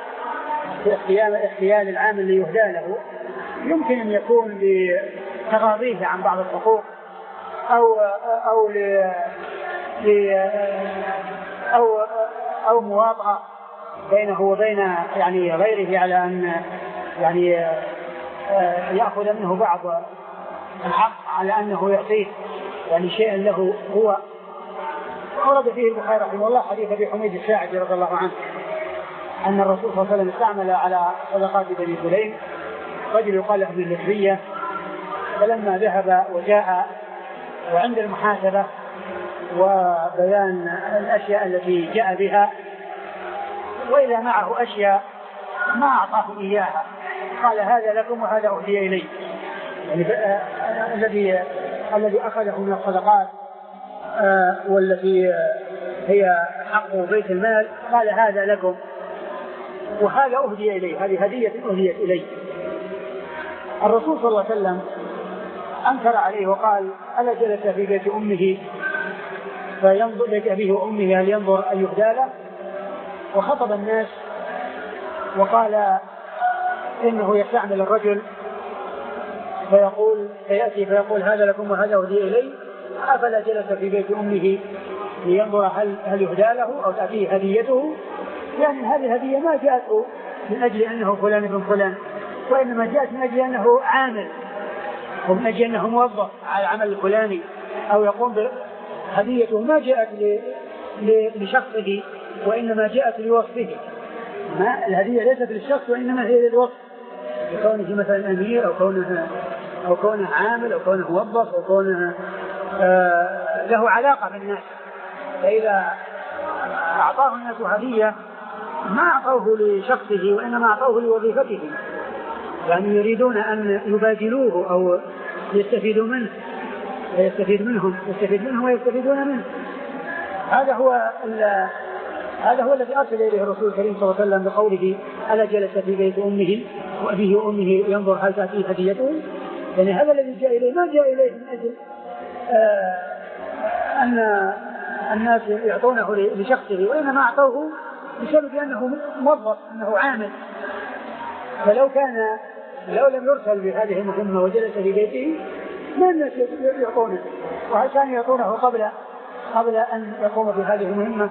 Speaker 2: احتيال العامل ليهدى له يمكن أن يكون لتغاضيه عن بعض الحقوق أو أو ل... ل... أو أو مواطأة بينه وبين يعني غيره على أن يعني يأخذ منه بعض الحق على أنه يعطيه يعني شيئا له هو. ورد فيه البخاري رحمه الله حديث أبي حميد الساعدي رضي الله عنه أن الرسول صلى الله عليه وسلم استعمل على صدقات بني سليم رجل يقال له ابن اللحية فلما ذهب وجاء وعند المحاسبة وبيان الأشياء التي جاء بها وإذا معه أشياء ما أعطاه إياها قال هذا لكم وهذا أهدي إلي. يعني الذي الذي أخذه من الصدقات آه والتي هي حق بيت المال قال هذا لكم وهذا أهدي إلي، هذه هدية أهديت إلي. الرسول صلى الله عليه وسلم أنكر عليه وقال ألا جلس في بيت أمه فينظر بيت أبيه وأمه هل ينظر أن يهدى له؟ وخطب الناس وقال إنه يستعمل الرجل فيقول فيأتي فيقول هذا لكم وهذا أهدي إلي أفلا جلس في بيت أمه لينظر هل هل يهدى له أو تأتيه هديته. يعني هذه الهدية ما جاءته من أجل أنه فلان ابن فلان وإنما جاءت من أجل أنه عامل ومن أجل أنه موظف على العمل الفلاني أو يقوم بهديته ما جاءت لشخصه وإنما جاءت لوصفه. ما الهدية ليست للشخص وإنما هي للوصف كونه مثلا أمير أو كونه أو كونه عامل أو كونه موظف أو كونه آه له علاقة بالناس. فإذا أعطاه الناس هدية ما أعطوه لشخصه وإنما أعطوه لوظيفته يعني يريدون أن يبادلوه أو يستفيدوا منه ويستفيد منهم يستفيد منهم ويستفيدون منه. هذا هو هذا هو الذي أرسل إليه الرسول الكريم صلى الله عليه وسلم بقوله ألا جلس في بيت أمه وأبيه وأمه ينظر هل تأتيه هديته. يعني هذا الذي جاء إليه ما جاء إليه من أجل آه أن الناس يعطونه لشخصه وإنما أعطوه بسبب أنه موظف أنه عامل. فلو كان لو لم يرسل بهذه المهمة وجلس في بيته ما الناس يعطونه وهل كانوا يعطونه قبل قبل أن يقوم بهذه المهمة.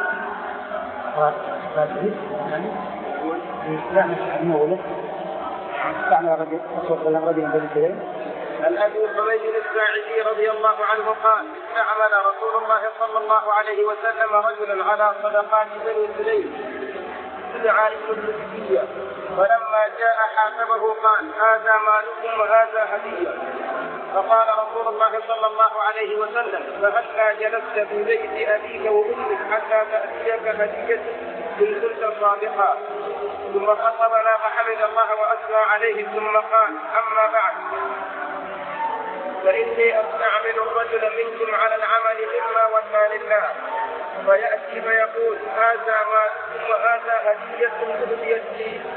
Speaker 1: عن أبي حميد الساعدي رضي الله عنه قال استعمل رسول الله صلى الله عليه وسلم رجلا على صدقات بني سليم تدعى ابن اللحية فلما جاء حاسبه قال هذا مالكم وهذا هدية. فقال رسول الله صلى الله عليه وسلم فهلا جلست في بيت أبيك وأمك حتى تأتيك هدية إن كنت صادقا. ثم خطبنا فحمد الله وأثنى عليه ثم قال أما بعد فإني أستعمل الرجل منكم على العمل مما ولى لله فيأتي فيقول هذا مالكم وهذا هدية أهديت لي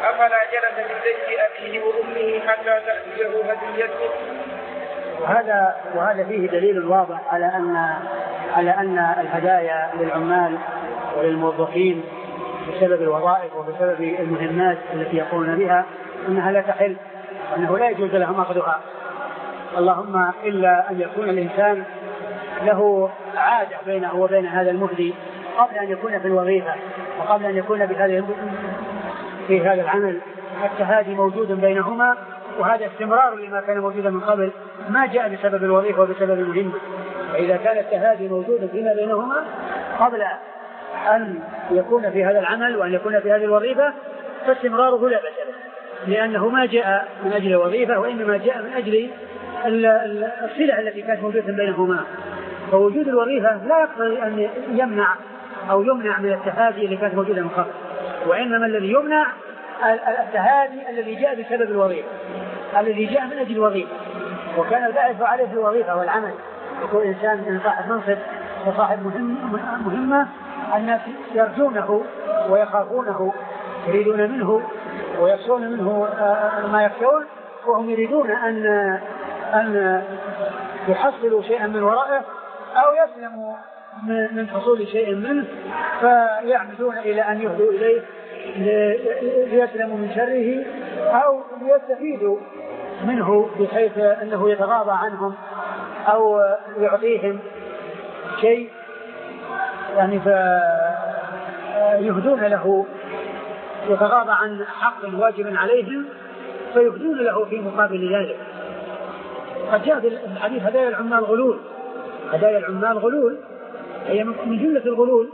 Speaker 1: أفلا جلس في بيت أبيه وأمه حتى تأتيه هديته؟
Speaker 2: وهذا وهذا فيه دليل واضح على أن على أن الهدايا للعمال وللموظفين بسبب الوظائف وبسبب المهمات التي يقومون بها أنها لا تحل، أنه لا يجوز لهم أخذها، اللهم إلا أن يكون الإنسان له عادة بينه وبين هذا المهدي قبل أن يكون في الوظيفة وقبل أن يكون بهذا في هذا العمل التهادي موجود بينهما، وهذا استمرار لما كان موجودا من قبل ما جاء بسبب الوظيفة وبسبب المهمة. فإذا كان التهادي موجودا فيما بينهما قبل أن يكون في هذا العمل وأن يكون في هذه الوظيفة فاستمراره لا بأس به، لأنه ما جاء من أجل الوظيفة وإنما جاء من أجل الصلة التي كانت موجودة بينهما. فوجود الوظيفة لا يقتضي أن يمنع أو يمنع من التهادي اللي كانت موجودة من قبل، وإنما الذي يمنع التهادي الذي جاء بسبب الوظيفة، الذي جاء من أجل الوظيفة وكان الباعث عليه في الوظيفة والعمل. يكون إنسان صاحب منصب وصاحب مهم مهمة الناس يرجونه ويخافونه، يريدون منه ويخشون منه ما يخشون، وهم يريدون أن أن يحصلوا شيئا من ورائه أو يسلموا من حصول شيء منه، فيعمدون إلى أن يهدوا إليه ليسلموا من شره أو ليستفيدوا منه بحيث أنه يتغاضى عنهم أو يعطيهم شيء، يعني فيهدون له، يتغاضى عن حق واجب عليهم فيهدون له في مقابل ذلك. قد جاء في الحديث هدايا العمال غلول، هدايا العمال غلول هي من جملة الغلول،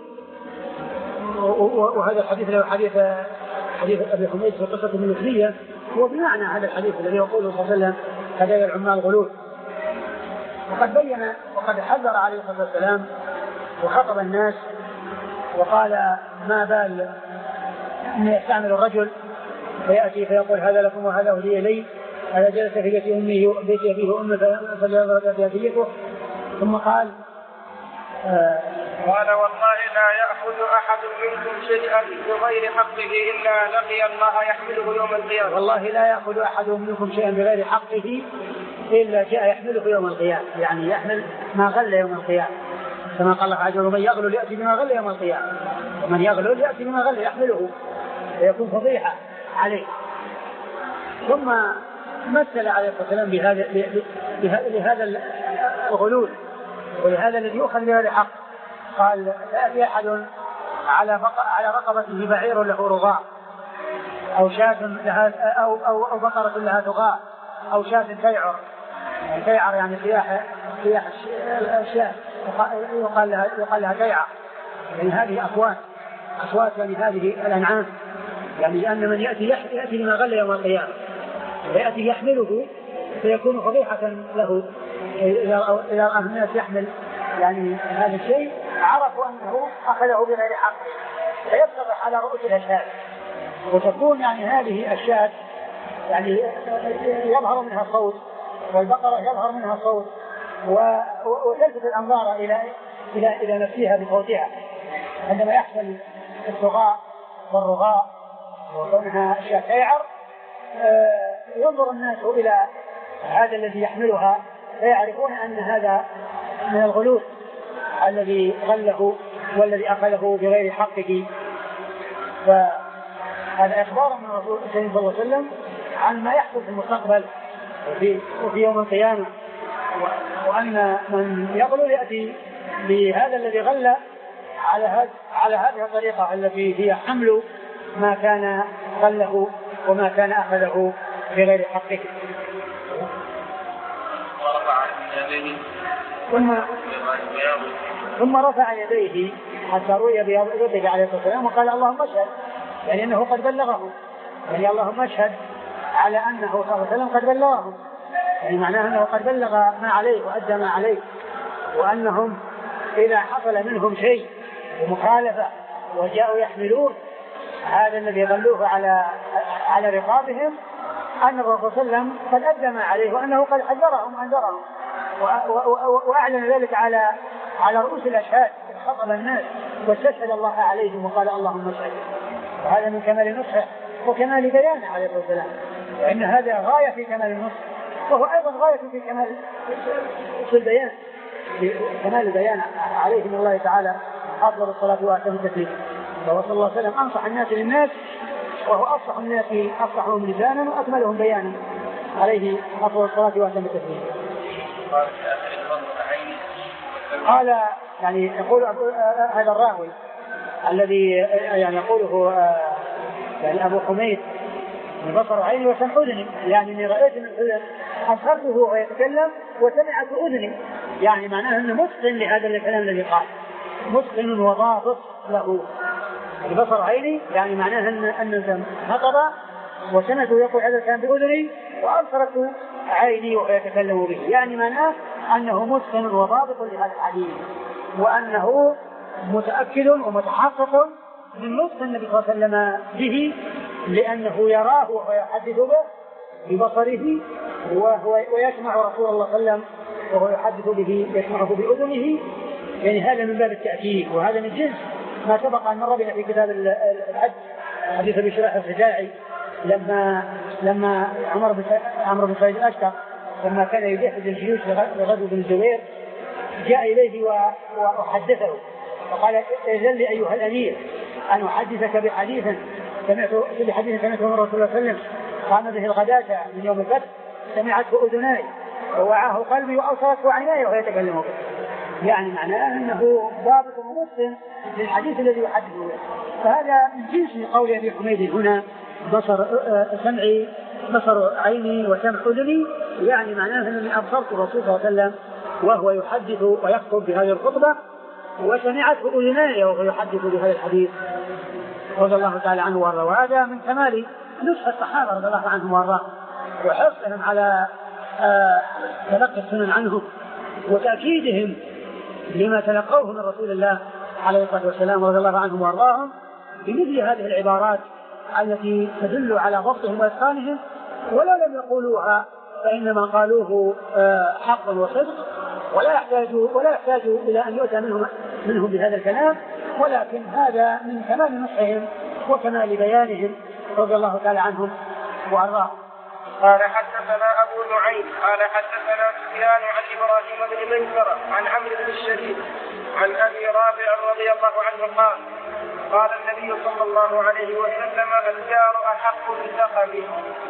Speaker 2: وهذا الحديث له حديث حديث أبي حميد في قصة الملوكية هو بمعنى هذا الحديث الذي يقوله صلى الله عليه وسلم هدايا العمال غلول. وقد بين وقد حذر عليه الصلاة والسلام وخطب الناس وقال ما بال أن يستعمل الرجل فيأتي فيقول هذا لكم وهذا أهدي إلي، هذا جلس في بيت أمه بيت أبيه وأمه فليضرب بهديته. ثم قال
Speaker 1: آه قال والله لا يأخذ أحد منكم شيئا بغير حقه إلا لقي الله يحمله يوم القيامة.
Speaker 2: والله لا يأخذ أحد منكم شيئا بغير حقه إلا جاء يحمله يوم القيامة، يعني يحمل ما غل يوم القيامة، كما قال الله عز وجل من يغلل يأتي بما غل يوم القيامة، ومن يغلل يأتي بما غل يحمله فيكون فضيحة عليه. ثم مثل عليه الصلاة والسلام بهذا بهذا الغلول ولهذا الذي يؤخذ بهذا الحق. قال لا يأتي أحد على على رقبته بعير له رغاء أو شاة لها أو أو أو بقرة لها ثغاء أو شاة تيعر، تيعر يعني سياح سياح الشاة يقال لها يقال لها تيعر، يعني هذه أصوات أصوات يعني هذه الأنعام، يعني لأن من يأتي يأتي بما غل يوم القيامة فيأتي يحمله فيكون فضيحة له. إذا رأى الناس يحمل يعني هذا الشيء عرفوا أنه أخذه بغير حقه فيفتضح على رؤوس الأشهاد، وتكون يعني هذه الشاة يعني يظهر منها الصوت والبقرة يظهر منها الصوت وتلفت الأنظار إلى إلى إلى نفسها بصوتها عندما يحصل الثغاء والرغاء وكونها أشياء تيعر. ينظر الناس إلى هذا الذي يحملها فيعرفون أن هذا من الغلول الذي غله والذي أخذه بغير حقه. فهذا إخبار من الرسول صلى الله عليه وسلم عن ما يحصل في المستقبل وفي, وفي يوم القيامة، وأن من يغلو يأتي بهذا الذي غل على هذه على هذه الطريقة التي هي حمل ما كان غله وما كان أخذه بغير حقه. ثم ثم رفع يديه حتى رؤي بياض يده عليه الصلاة والسلام وقال اللهم اشهد، يعني أنه قد بلغه، يعني اللهم اشهد على أنه صلى الله عليه وسلم قد بلغه، يعني معناه أنه قد بلغ ما عليه وأدى ما عليه، وأنهم إذا حصل منهم شيء ومخالفة وجاءوا يحملون هذا الذي غلوه على على رقابهم أن الرسول صلى الله عليه وسلم قد أدى ما عليه وأنه قد حذرهم وأنذرهم وأعلن ذلك على على رؤوس الأشهاد، خطب الناس واستشهد الله عليهم وقال اللهم اشهد. وهذا من كمال نصحه وكمال بيانه عليه الصلاة والسلام، لأن هذا غاية في كمال النص، وهو أيضا غاية في كمال البيان، كمال البيان عليه من الله تعالى أفضل الصلاة وأتم التسليم. فهو صلى الله عليه وسلم أنصح الناس للناس، وهو أصلح الناس أصلحهم لسانا وأكملهم بيانا، عليه أفضل الصلاة وأتم التسليم. قال يعني يقول هذا الراوي الذي يعني يقوله يعني أبو حميد من بصر عيني وسمع أذني، يعني إني رأيت من الأذن أصحبته وهو يتكلم وسمعت أذني، يعني معناه أنه متقن لهذا الكلام الذي قال، متقن وضابط له. بصر عيني يعني معناه أن أن نطب وسمعته يقول هذا الكلام بأذني وأبصرت عيني وهو يتكلم به، يعني معناه أنه متقن وضابط لهذا الحديث، وأنه متأكد ومتحقق من نطق النبي صلى الله عليه وسلم به، لأنه يراه وهو يحدث به ببصره، وهو ويسمع رسول الله صلى الله عليه وسلم وهو يحدث به يسمعه بأذنه، يعني هذا من باب التأكيد، وهذا من جنس ما سبق أن مر بنا في كتاب الحج حديث أبي شريح الخزاعي لما لما عمر بن عمرو بن سعيد الأشقر لما كان يجهز الجيوش لغزو بن الزبير جاء إليه وحدثه فقال إذن لي أيها الأمير أن أحدثك بحديث سمعته بحديث سمعته من رسول الله صلى الله عليه وسلم قام به الغداة من يوم الفتح سمعته أذناي ووعاه قلبي وأبصرته عيناي وهو يتكلم به، يعني معناه أنه ضابط ومتقن للحديث الذي يحدث به. فهذا من جنس قول أبي حميد هنا بصر سمعي بصر عيني وسمع أذني، يعني معناه أنني أبصرت الرسول صلى الله عليه وسلم وهو يحدث ويخطب بهذه الخطبة وسمعته أذناي وهو يحدث بهذا الحديث رضي الله تعالى عنه وارضاه. وهذا من كمال نصح الصحابة رضي الله عنهم وارضاه وحرصهم على آه تلقي السنن عنهم وتأكيدهم لما تلقوه من رسول الله عليه الصلاة والسلام رضي الله عنهم وارضاهم بمثل هذه العبارات التي تدل على ضبطهم وإتقانهم، ولا لم يقولوها فإنما قالوه آه حق وصدق، ولا يحتاج ولا يحتاج إلى أن يؤتى منهم منهم بهذا الكلام، ولكن هذا من كمال نصحهم وكمال بيانهم رضي الله تعالى عنهم وارضاهم.
Speaker 1: قال حدثنا أبو نعيم قال حدثنا سفيان عن إبراهيم بن ميسرة عن عمرو بن الشريف عن أبي رافع رضي الله عنه قال قال النبي صلى الله عليه وسلم الجار أحق بسخبه.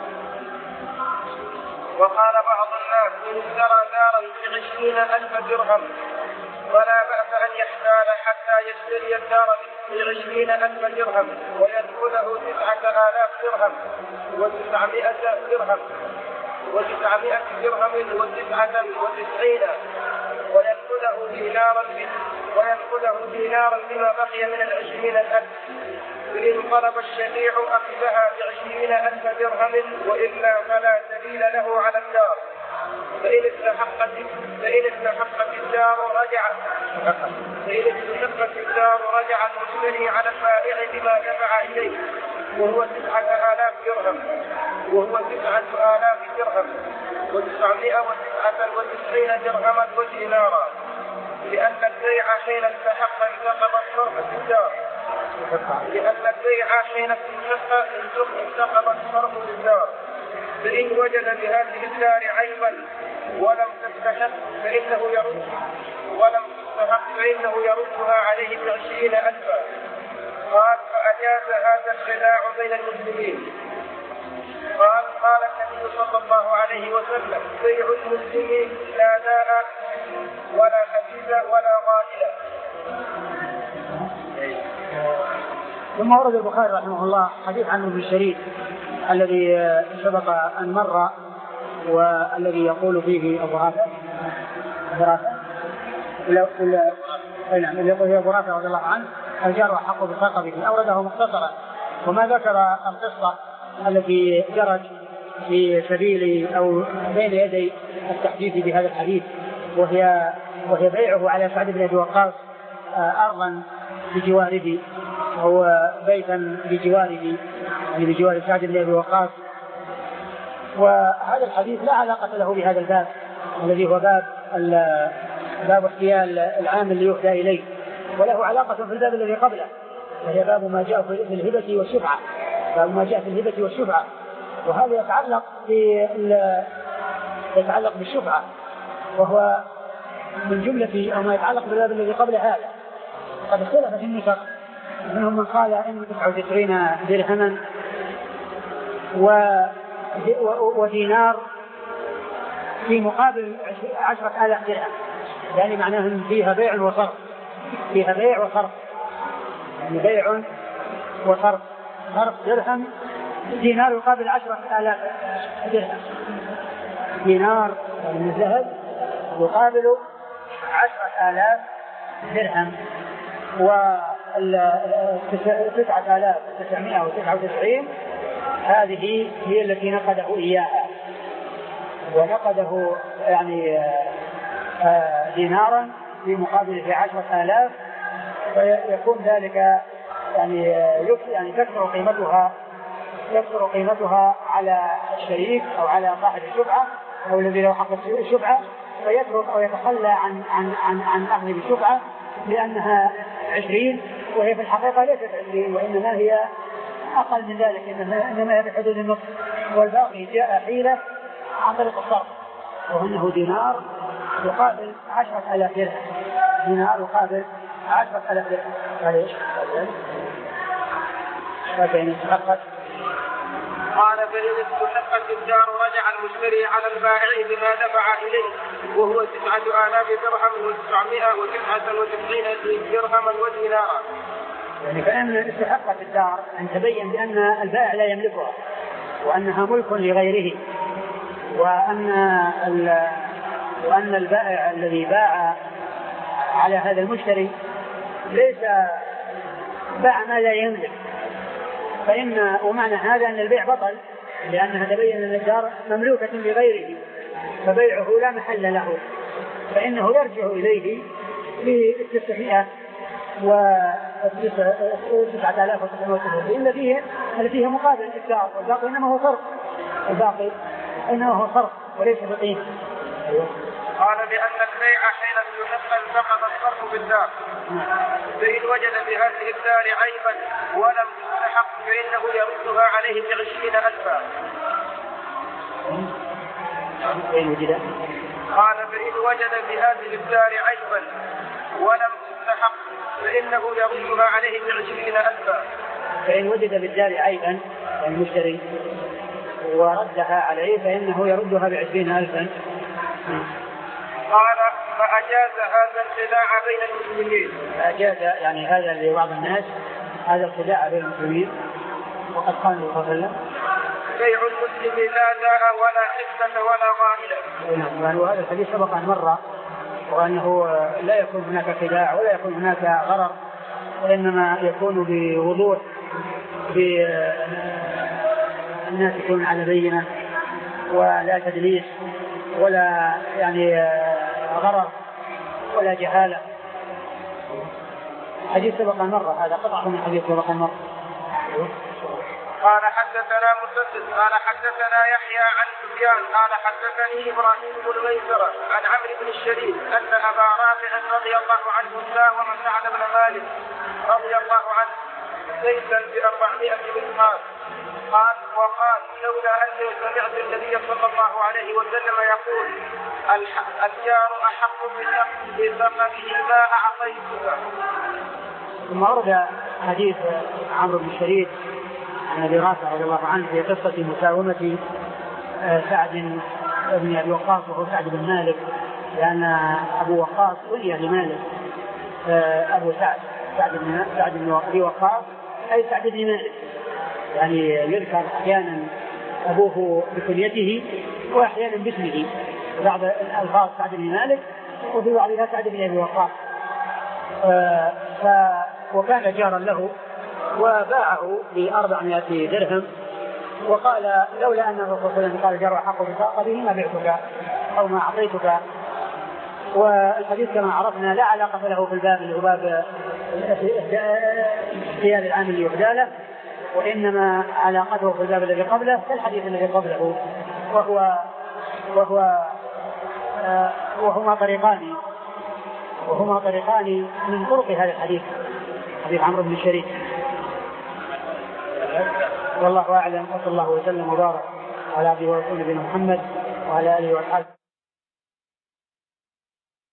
Speaker 1: وقال بعض الناس إن اشترى دارا بعشرين ألف درهم فلا بأس أن يحتال حتى يشتري الدار بعشرين ألف درهم ويدخله تسعة آلاف درهم وتسعمائة درهم وتسعمائة درهم وتسعة وتسعين ويدخله دينارا ويدخله دينارا بما بقي من العشرين الألف، فإن طلب الشفيع أخذها بعشرين ألف درهم وإلا فلا سبيل له على الدار، فإن استحقت فإن استحقت الدار رجع فإن استحقت الدار رجع المشتري على البائع بما دفع إليه وهو تسعة آلاف درهم وهو تسعة آلاف درهم وتسعمائة وتسعة وتسعين درهما ودينارا، لأن البيع حين استحق انتقض الصرف في الدار لأن البيع حين استحق انتقض الصرف في الدار، فإن وجد بهذه الدار عيبا ولم تستحق فإنه يرد ولم تستحق فإنه يردها عليه بعشرين ألفا. قال فأجاز هذا الخداع بين المسلمين. قال قال النبي صلى الله عليه وسلم بيع المسلمين لا داء ولا خبيث ولا غائلة.
Speaker 2: ثم ورد البخاري رحمه الله حديث عن ابن الشريف الذي سبق أن مر والذي يقول فيه أبو رافع الذي يقول فيه أبو رافع رضي الله عنه الجار حق بثقبه، أورده مختصرا وما ذكر القصة التي جرت في سبيل أو بين يدي التحديث بهذا الحديث، وهي وهي بيعه على سعد بن أبي وقاص أرضا بجواره أو بيتا بجواره يعني بجوار سعد بن أبي وقاص. وهذا الحديث لا علاقة له بهذا الباب الذي هو باب باب احتيال العام اللي يهدى إليه، وله علاقة في الباب الذي قبله وهي باب ما جاء في الهبة والشفعة، باب ما جاء في الهبة والشفعة، وهذا يتعلق يتعلق بالشفعة، وهو من جملة أو ما يتعلق بالباب الذي قبل هذا. قد اختلفت النسخ، منهم من قال إن تسعة وتسعين درهما ودينار في مقابل عشرة آلاف درهم، يعني معناه أن فيها بيع وصرف، فيها بيع وصرف، يعني بيع وصرف، صرف درهم دينار يقابل عشرة آلاف درهم، دينار من الذهب يقابل عشرة آلاف درهم، وتسعة آلاف وتسعمائة وتسعة وتسعين هذه هي التي نقده إياها، ونقده يعني دينارا في مقابل في عشرة آلاف، فيكون ذلك يعني يعني تكثر قيمتها تكثر قيمتها على الشريك أو على صاحب الشفعة أو الذي له حق الشفعة، فيترك أو يتخلى عن عن عن عن أخذ الشفعة لأنها عشرين وهي في الحقيقة ليست عشرين، وإنما هي أقل من ذلك، إنما هي بحدود النصف، والباقي جاء حيلة عن طريق الصرف، وأنه دينار يقابل عشرة آلاف درهم، دينار يقابل عشرة آلاف درهم. هذا فإن استحقت
Speaker 1: قال فإن استحقت الدار رجع المشتري على البائع بما دفع إليه، وهو تسعة آلاف درهم وتسعمائة وتسعة وتسعين درهما ودينارا.
Speaker 2: يعني فإن استحقت الدار أن تبين بأن البائع لا يملكها، وأنها ملك لغيره، وأن وأن البائع الذي باع على هذا المشتري ليس باع ما لا يملك، فإن ومعنى هذا أن البيع بطل، لأنها تبين أن الدار مملوكة لغيره، فبيعه لا محل له، فإنه يرجع إليه للتسعمائة وتسعة آلاف وتسعمائة وتسعين التي فيه التي هي مقابل الدار، والباقي إنما هو صرف، الباقي إنما هو صرف وليس بقيمة.
Speaker 1: قال بأن البيع حين يحق انتقض الصرف بالدار، فإن وجد في هذه الدار عيبا ولم تستحق فإنه يردها عليه بعشرين ألفا. قال فإن وجد في هذه الدار عيبا ولم تستحق فإنه يردها عليه بعشرين ألفا.
Speaker 2: فإن وجد بالدار عيبا المشتري وردها عليه فإنه يردها بعشرين ألفا.
Speaker 1: قال فأجاز هذا الخداع بين المسلمين.
Speaker 2: أجاز يعني هذا لبعض الناس هذا الخداع بين المسلمين، وقد قال النبي صلى الله عليه وسلم
Speaker 1: بيع المسلم لا داء ولا حفظة ولا غائلة.
Speaker 2: وهذا الحديث سبق أن مر، وأنه لا يكون هناك خداع ولا يكون هناك غرر، وإنما يكون بوضوح، بالناس يكون على بينة ولا تدليس ولا يعني غرر ولا جهالة. حديث سبق مرة، هذا قطعة من حديث سبق مرة.
Speaker 1: قال حدثنا مسدد قال حدثنا يحيى عن سفيان قال حدثني إبراهيم بن ميسرة عن عمرو بن الشريف أن أبا رافع رضي الله عنه ساوم سعد بن مالك رضي الله عنه زيدا بأربعمائة مثقال. قال وقال لولا أني سمعت النبي صلى الله عليه وسلم يقول الجار أحق بثمنه ما أعطيتك.
Speaker 2: ثم ورد حديث عمرو بن الشريف عن أبي رافع رضي الله عنه في قصة مساومة سعد بن أبي وقاص وهو سعد بن مالك، لأن أبو وقاص ولي لمالك أبو سعد سعد بن سعد بن أبي وقاص أي سعد بن مالك، يعني يذكر أحيانا أبوه بكنيته وأحيانا باسمه، بعض الألفاظ سعد بن مالك وفي بعضها سعد بن أبي وقاص. وكان جارا له وباعه بأربعمائة درهم، وقال لولا أن الرسول صلى الله عليه وسلم قال جار حق بثاقته ما بعتك أو ما أعطيتك. والحديث كما عرفنا لا علاقة له في الباب اللي هو باب اختيار العامل ليهداله، وإنما علاقته في الباب الذي قبله كالحديث الذي قبله، وهو وهو آه وهما طريقان وهما طريقان من طرق هذا الحديث، حديث عمرو بن الشريف. والله أعلم، وصلى الله وسلم وبارك على عبده ورسوله نبينا محمد وعلى آله وأصحابه.